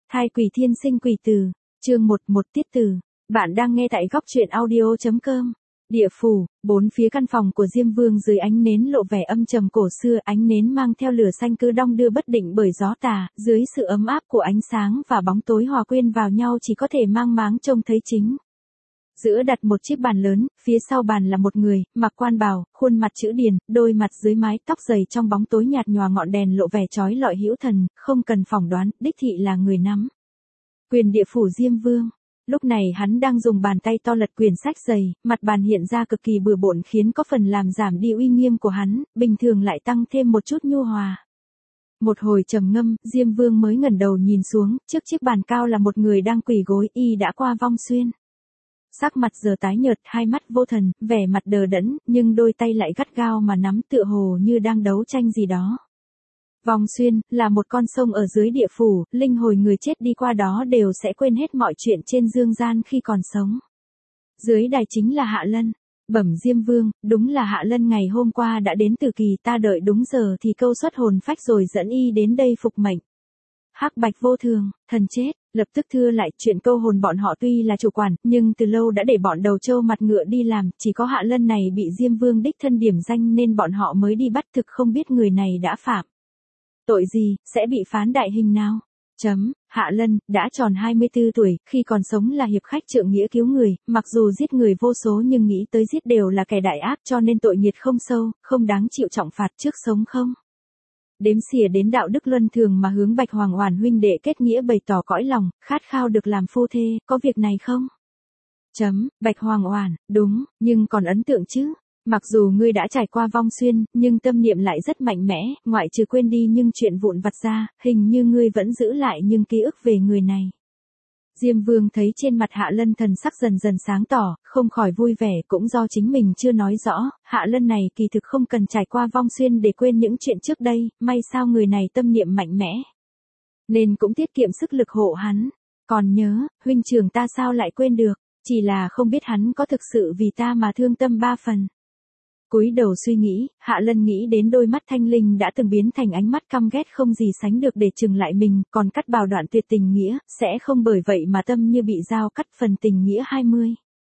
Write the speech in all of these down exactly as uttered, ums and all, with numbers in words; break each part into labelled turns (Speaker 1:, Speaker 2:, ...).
Speaker 1: Thai quỷ thiên sinh quỷ tử, chương một một tiết tử. Bạn đang nghe tại góc truyện audio.com. Địa phủ, bốn phía căn phòng của Diêm Vương dưới ánh nến lộ vẻ âm trầm cổ xưa, ánh nến mang theo lửa xanh cứ đong đưa bất định bởi gió tà, dưới sự ấm áp của ánh sáng và bóng tối hòa quyên vào nhau chỉ có thể mang máng trông thấy chính. Giữa đặt một chiếc bàn lớn, phía sau bàn là một người, mặc quan bào, khuôn mặt chữ điền, đôi mặt dưới mái tóc dày trong bóng tối nhạt nhòa ngọn đèn lộ vẻ chói lọi hữu thần, không cần phỏng đoán, đích thị là người nắm quyền địa phủ Diêm Vương. Lúc này hắn đang dùng bàn tay to lật quyển sách dày, mặt bàn hiện ra cực kỳ bừa bộn khiến có phần làm giảm đi uy nghiêm của hắn, bình thường lại tăng thêm một chút nhu hòa. Một hồi trầm ngâm, Diêm Vương mới ngẩng đầu nhìn xuống, trước chiếc bàn cao là một người đang quỳ gối, y đã qua vong xuyên. Sắc mặt giờ tái nhợt, hai mắt vô thần, vẻ mặt đờ đẫn, nhưng đôi tay lại gắt gao mà nắm tựa hồ như đang đấu tranh gì đó. Vong xuyên, là một con sông ở dưới địa phủ, linh hồn người chết đi qua đó đều sẽ quên hết mọi chuyện trên dương gian khi còn sống. Dưới đài chính là Hạ Lân. Bẩm Diêm Vương, đúng là Hạ Lân ngày hôm qua đã đến từ kỳ, ta đợi đúng giờ thì câu xuất hồn phách rồi dẫn y đến đây phục mệnh. Hắc Bạch vô thường, thần chết, lập tức thưa lại, chuyện câu hồn bọn họ tuy là chủ quản, nhưng từ lâu đã để bọn đầu trâu mặt ngựa đi làm, chỉ có Hạ Lân này bị Diêm Vương đích thân điểm danh nên bọn họ mới đi bắt, thực không biết người này đã phạm tội gì, sẽ bị phán đại hình nào. Chấm, Hạ Lân, đã tròn hai mươi tư tuổi, khi còn sống là hiệp khách trượng nghĩa cứu người, mặc dù giết người vô số nhưng nghĩ tới giết đều là kẻ đại ác cho nên tội nghiệt không sâu, không đáng chịu trọng phạt trước sống không. Đếm xỉa đến đạo đức luân thường mà hướng Bạch Hoàng Oản huynh đệ kết nghĩa bày tỏ cõi lòng, khát khao được làm phu thê, có việc này không? Chấm, Bạch Hoàng Oản, đúng, nhưng còn ấn tượng chứ. Mặc dù ngươi đã trải qua vong xuyên, nhưng tâm niệm lại rất mạnh mẽ, ngoại trừ quên đi nhưng chuyện vụn vặt ra, hình như ngươi vẫn giữ lại nhưng ký ức về người này. Diêm Vương thấy trên mặt Hạ Lân thần sắc dần dần sáng tỏ, không khỏi vui vẻ, cũng do chính mình chưa nói rõ, Hạ Lân này kỳ thực không cần trải qua vong xuyên để quên những chuyện trước đây, may sao người này tâm niệm mạnh mẽ, nên cũng tiết kiệm sức lực hộ hắn. Còn nhớ, huynh trưởng ta sao lại quên được, chỉ là không biết hắn có thực sự vì ta mà thương tâm ba phần. Cúi đầu suy nghĩ, Hạ Lân nghĩ đến đôi mắt thanh linh đã từng biến thành ánh mắt căm ghét không gì sánh được để chừng lại mình, còn cắt bào đoạn tuyệt tình nghĩa, sẽ không bởi vậy mà tâm như bị dao cắt phần tình nghĩa hai mươi.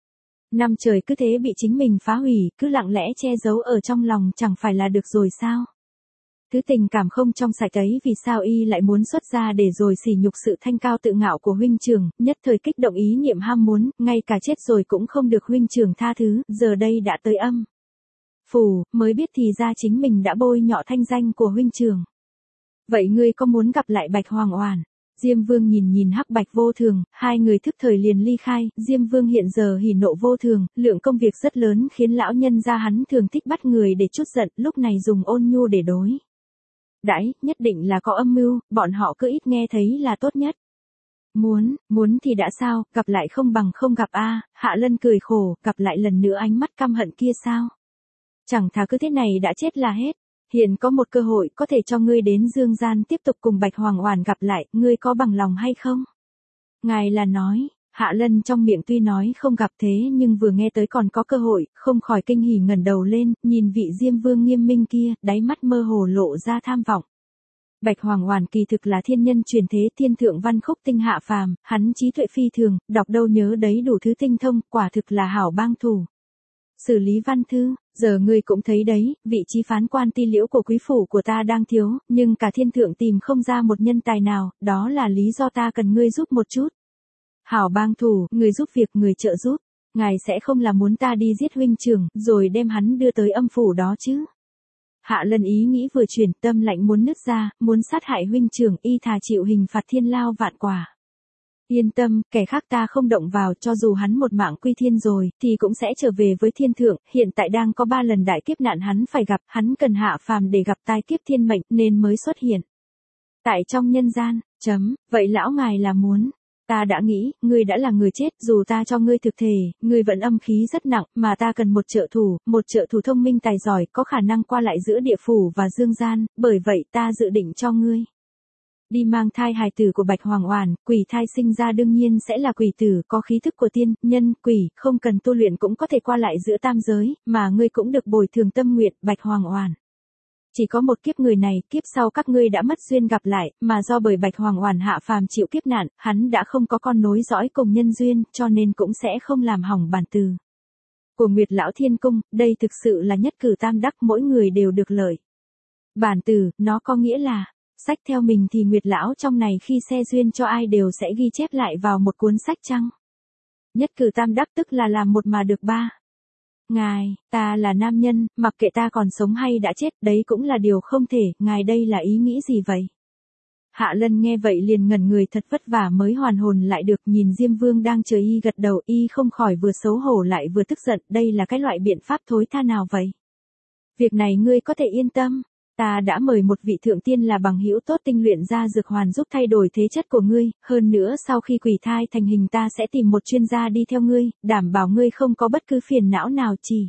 Speaker 1: Năm trời cứ thế bị chính mình phá hủy, cứ lặng lẽ che giấu ở trong lòng chẳng phải là được rồi sao? Thứ tình cảm không trong sạch ấy vì sao y lại muốn xuất ra để rồi sỉ nhục sự thanh cao tự ngạo của huynh trưởng, nhất thời kích động ý niệm ham muốn, ngay cả chết rồi cũng không được huynh trưởng tha thứ, giờ đây đã tới âm phủ, mới biết thì ra chính mình đã bôi nhọ thanh danh của huynh trưởng. Vậy ngươi có muốn gặp lại Bạch Hoàng Oản? Diêm Vương nhìn nhìn Hắc Bạch vô thường, hai người thức thời liền ly khai, Diêm Vương hiện giờ hỉ nộ vô thường, lượng công việc rất lớn khiến lão nhân gia hắn thường thích bắt người để trút giận, lúc này dùng ôn nhu để đối đãi, nhất định là có âm mưu, bọn họ cứ ít nghe thấy là tốt nhất. Muốn, muốn thì đã sao, gặp lại không bằng không gặp a. Hạ Lân cười khổ, gặp lại lần nữa ánh mắt căm hận kia sao? Chẳng thà cứ thế này đã chết là hết. Hiện có một cơ hội có thể cho ngươi đến dương gian tiếp tục cùng Bạch Hoàng Oản gặp lại, ngươi có bằng lòng hay không? Ngài là nói, Hạ Lân trong miệng tuy nói không gặp thế nhưng vừa nghe tới còn có cơ hội, không khỏi kinh hỉ ngẩng đầu lên, nhìn vị Diêm Vương nghiêm minh kia, đáy mắt mơ hồ lộ ra tham vọng. Bạch Hoàng Oản kỳ thực là thiên nhân truyền thế, thiên thượng văn khúc tinh hạ phàm, hắn trí tuệ phi thường, đọc đâu nhớ đấy đủ thứ tinh thông, quả thực là hảo bang thủ. Xử lý văn thư, giờ ngươi cũng thấy đấy, vị trí phán quan ti liễu của quý phủ của ta đang thiếu, nhưng cả thiên thượng tìm không ra một nhân tài nào, đó là lý do ta cần ngươi giúp một chút. Hảo bang thủ, người giúp việc người trợ giúp, ngài sẽ không là muốn ta đi giết huynh trưởng, rồi đem hắn đưa tới âm phủ đó chứ? Hạ Lân ý nghĩ vừa chuyển, tâm lạnh muốn nứt ra, muốn sát hại huynh trưởng, y thà chịu hình phạt thiên lao vạn quả. Yên tâm, kẻ khác ta không động vào, cho dù hắn một mạng quy thiên rồi, thì cũng sẽ trở về với thiên thượng, hiện tại đang có ba lần đại kiếp nạn hắn phải gặp, hắn cần hạ phàm để gặp tai kiếp thiên mệnh, nên mới xuất hiện tại trong nhân gian. Chấm, vậy lão ngài là muốn, ta đã nghĩ, ngươi đã là người chết, dù ta cho ngươi thực thể, ngươi vẫn âm khí rất nặng, mà ta cần một trợ thủ, một trợ thủ thông minh tài giỏi, có khả năng qua lại giữa địa phủ và dương gian, bởi vậy ta dự định cho ngươi đi mang thai hài tử của Bạch Hoàng Oản, quỷ thai sinh ra đương nhiên sẽ là quỷ tử, có khí thức của tiên, nhân, quỷ, không cần tu luyện cũng có thể qua lại giữa tam giới, mà ngươi cũng được bồi thường tâm nguyện, Bạch Hoàng Oản. Chỉ có một kiếp người này, kiếp sau các ngươi đã mất duyên gặp lại, mà do bởi Bạch Hoàng Oản hạ phàm chịu kiếp nạn, hắn đã không có con nối dõi cùng nhân duyên, cho nên cũng sẽ không làm hỏng bản từ của Nguyệt Lão Thiên Cung, đây thực sự là nhất cử tam đắc, mỗi người đều được lợi. Bản từ, nó có nghĩa là, sách theo mình thì Nguyệt Lão trong này khi xe duyên cho ai đều sẽ ghi chép lại vào một cuốn sách chăng? Nhất cử tam đắc tức là làm một mà được ba. Ngài, ta là nam nhân, mặc kệ ta còn sống hay đã chết, đấy cũng là điều không thể, ngài đây là ý nghĩ gì vậy? Hạ Lân nghe vậy liền ngẩn người, thật vất vả mới hoàn hồn lại được, nhìn Diêm Vương đang chờ y gật đầu, y không khỏi vừa xấu hổ lại vừa tức giận, đây là cái loại biện pháp thối tha nào vậy? Việc này ngươi có thể yên tâm, ta đã mời một vị thượng tiên là bằng hữu tốt tinh luyện ra dược hoàn giúp thay đổi thế chất của ngươi, hơn nữa sau khi quỷ thai thành hình ta sẽ tìm một chuyên gia đi theo ngươi, đảm bảo ngươi không có bất cứ phiền não nào, chỉ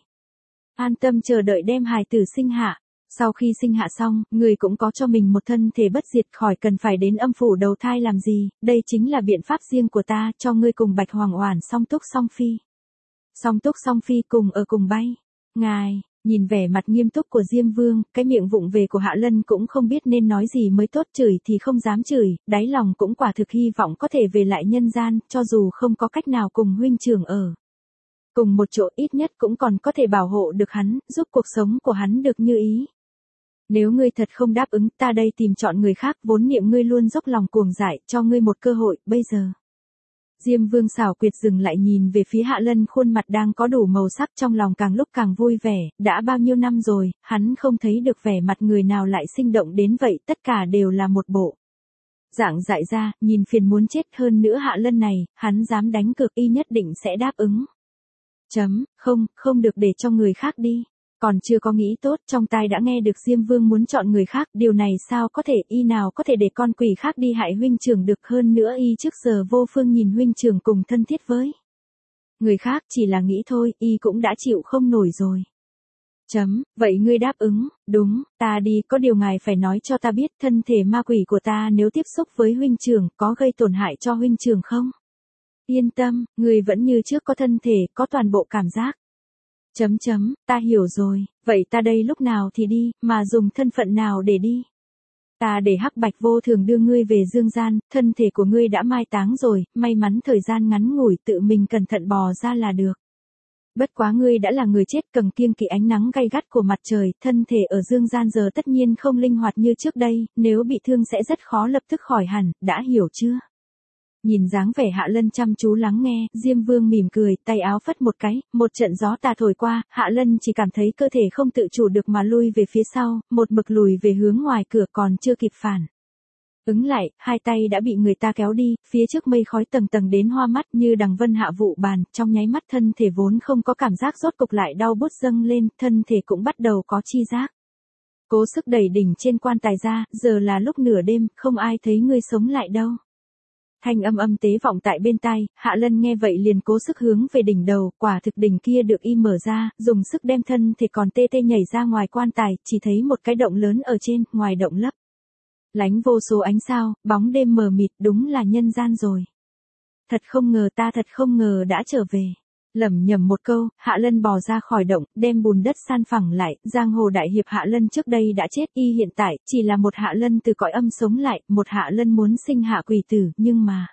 Speaker 1: an tâm chờ đợi đem hài tử sinh hạ. Sau khi sinh hạ xong, người cũng có cho mình một thân thể bất diệt, khỏi cần phải đến âm phủ đầu thai làm gì, đây chính là biện pháp riêng của ta, cho ngươi cùng Bạch Hoàng Oản song túc song phi. Song túc song phi cùng ở cùng bay. Ngài, nhìn vẻ mặt nghiêm túc của Diêm Vương, cái miệng vụng về của Hạ Lân cũng không biết nên nói gì mới tốt, chửi thì không dám chửi, đáy lòng cũng quả thực hy vọng có thể về lại nhân gian, cho dù không có cách nào cùng huynh trưởng ở cùng một chỗ, ít nhất cũng còn có thể bảo hộ được hắn, giúp cuộc sống của hắn được như ý. Nếu ngươi thật không đáp ứng, ta đây tìm chọn người khác, vốn niệm ngươi luôn dốc lòng cuồng dại, cho ngươi một cơ hội, bây giờ. Diêm Vương xảo quyệt dừng lại nhìn về phía Hạ Lân, khuôn mặt đang có đủ màu sắc, trong lòng càng lúc càng vui vẻ, đã bao nhiêu năm rồi, hắn không thấy được vẻ mặt người nào lại sinh động đến vậy, tất cả đều là một bộ dạng dại ra, nhìn phiền muốn chết, hơn nữa Hạ Lân này, hắn dám đánh cược y nhất định sẽ đáp ứng. Chấm, không, không được để cho người khác đi. Còn chưa có nghĩ tốt, trong tai đã nghe được Diêm Vương muốn chọn người khác, điều này sao có thể, y nào có thể để con quỷ khác đi hại huynh trưởng được, hơn nữa y trước giờ vô phương nhìn huynh trưởng cùng thân thiết với người khác, chỉ là nghĩ thôi, y cũng đã chịu không nổi rồi. Chấm, vậy ngươi đáp ứng, đúng, ta đi, có điều ngài phải nói cho ta biết, thân thể ma quỷ của ta nếu tiếp xúc với huynh trưởng, có gây tổn hại cho huynh trưởng không? Yên tâm, ngươi vẫn như trước có thân thể, có toàn bộ cảm giác. Chấm chấm, ta hiểu rồi, vậy ta đây lúc nào thì đi, mà dùng thân phận nào để đi? Ta để Hắc Bạch Vô Thường đưa ngươi về dương gian, thân thể của ngươi đã mai táng rồi, may mắn thời gian ngắn ngủi tự mình cẩn thận bò ra là được. Bất quá ngươi đã là người chết, cần kiêng kỵ ánh nắng gay gắt của mặt trời, thân thể ở dương gian giờ tất nhiên không linh hoạt như trước đây, nếu bị thương sẽ rất khó lập tức khỏi hẳn, đã hiểu chưa? Nhìn dáng vẻ Hạ Lân chăm chú lắng nghe, Diêm Vương mỉm cười, tay áo phất một cái, một trận gió tà thổi qua, Hạ Lân chỉ cảm thấy cơ thể không tự chủ được mà lui về phía sau, một mực lùi về hướng ngoài cửa, còn chưa kịp phản ứng lại, hai tay đã bị người ta kéo đi, phía trước mây khói tầng tầng đến hoa mắt như đằng vân hạ vụ bàn, trong nháy mắt thân thể vốn không có cảm giác rốt cục lại đau bút dâng lên, thân thể cũng bắt đầu có chi giác. Cố sức đẩy đỉnh trên quan tài ra, giờ là lúc nửa đêm, không ai thấy ngươi sống lại đâu. Thanh âm âm tế vọng tại bên tai, Hạ Lân nghe vậy liền cố sức hướng về đỉnh đầu, quả thực đỉnh kia được y mở ra, dùng sức đem thân thể còn tê tê nhảy ra ngoài quan tài, chỉ thấy một cái động lớn ở trên, ngoài động lấp lánh vô số ánh sao, bóng đêm mờ mịt, đúng là nhân gian rồi. Thật không ngờ, ta thật không ngờ đã trở về. Lẩm nhẩm một câu, Hạ Lân bò ra khỏi động, đem bùn đất san phẳng lại, giang hồ đại hiệp Hạ Lân trước đây đã chết, y hiện tại chỉ là một Hạ Lân từ cõi âm sống lại, một Hạ Lân muốn sinh hạ quỷ tử, nhưng mà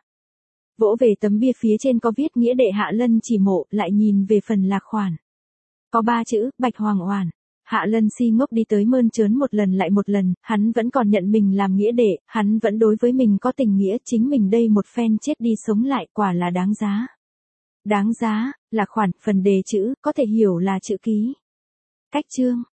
Speaker 1: vỗ về tấm bia phía trên có viết nghĩa đệ Hạ Lân chỉ mộ, lại nhìn về phần lạc khoản có ba chữ, Bạch Hoàng Oản. Hạ Lân si ngốc đi tới mơn trớn một lần lại một lần, hắn vẫn còn nhận mình làm nghĩa đệ, hắn vẫn đối với mình có tình nghĩa, chính mình đây một phen chết đi sống lại, quả là đáng giá. Đáng giá, là khoản, phần đề chữ, có thể hiểu là chữ ký. Cách chương.